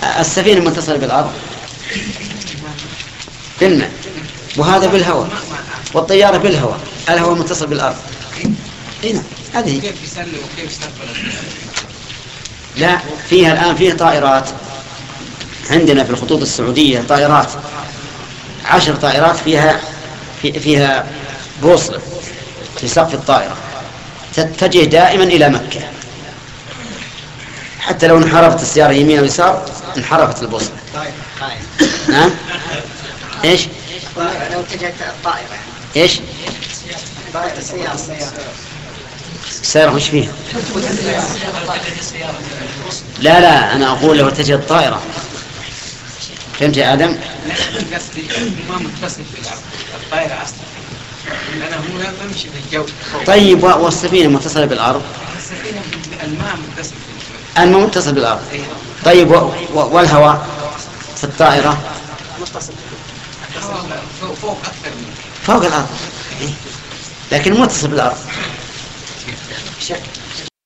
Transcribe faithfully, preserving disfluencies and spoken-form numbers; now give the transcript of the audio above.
السفينة متصلة بالأرض بالماء، وهذا بالهواء، والطيارة بالهواء، الهواء متصل بالأرض. هنا هذه كيف يسلم وكيف يستقبل؟ لا، فيها الآن فيه طائرات عندنا في الخطوط السعودية، طائرات عشر طائرات فيها فيها بوصلة في سقف الطائرة تتجه دائما إلى مكة، حتى لو انحرفت السيارة يمين ويسار انحرفت البوصلة. نعم. ايش؟ لو اتجهت الطائرة ايش؟ السيارة وش فيها؟ لا لا، أنا أقول لو اتجهت الطائرة. فهمت يا آدم؟ قصدي ما متصل بالأرض، الطائرة أصلا لأنه هو لا يمشي في الجو. طيب والسفينة متصلة بالأرض؟ السفينة الماء متصل بالجو. الماء متصل بالأرض. طيب والهواء في الطائرة؟ متصل فوق أكثر من فوق الأرض، لكن متصل بالأرض.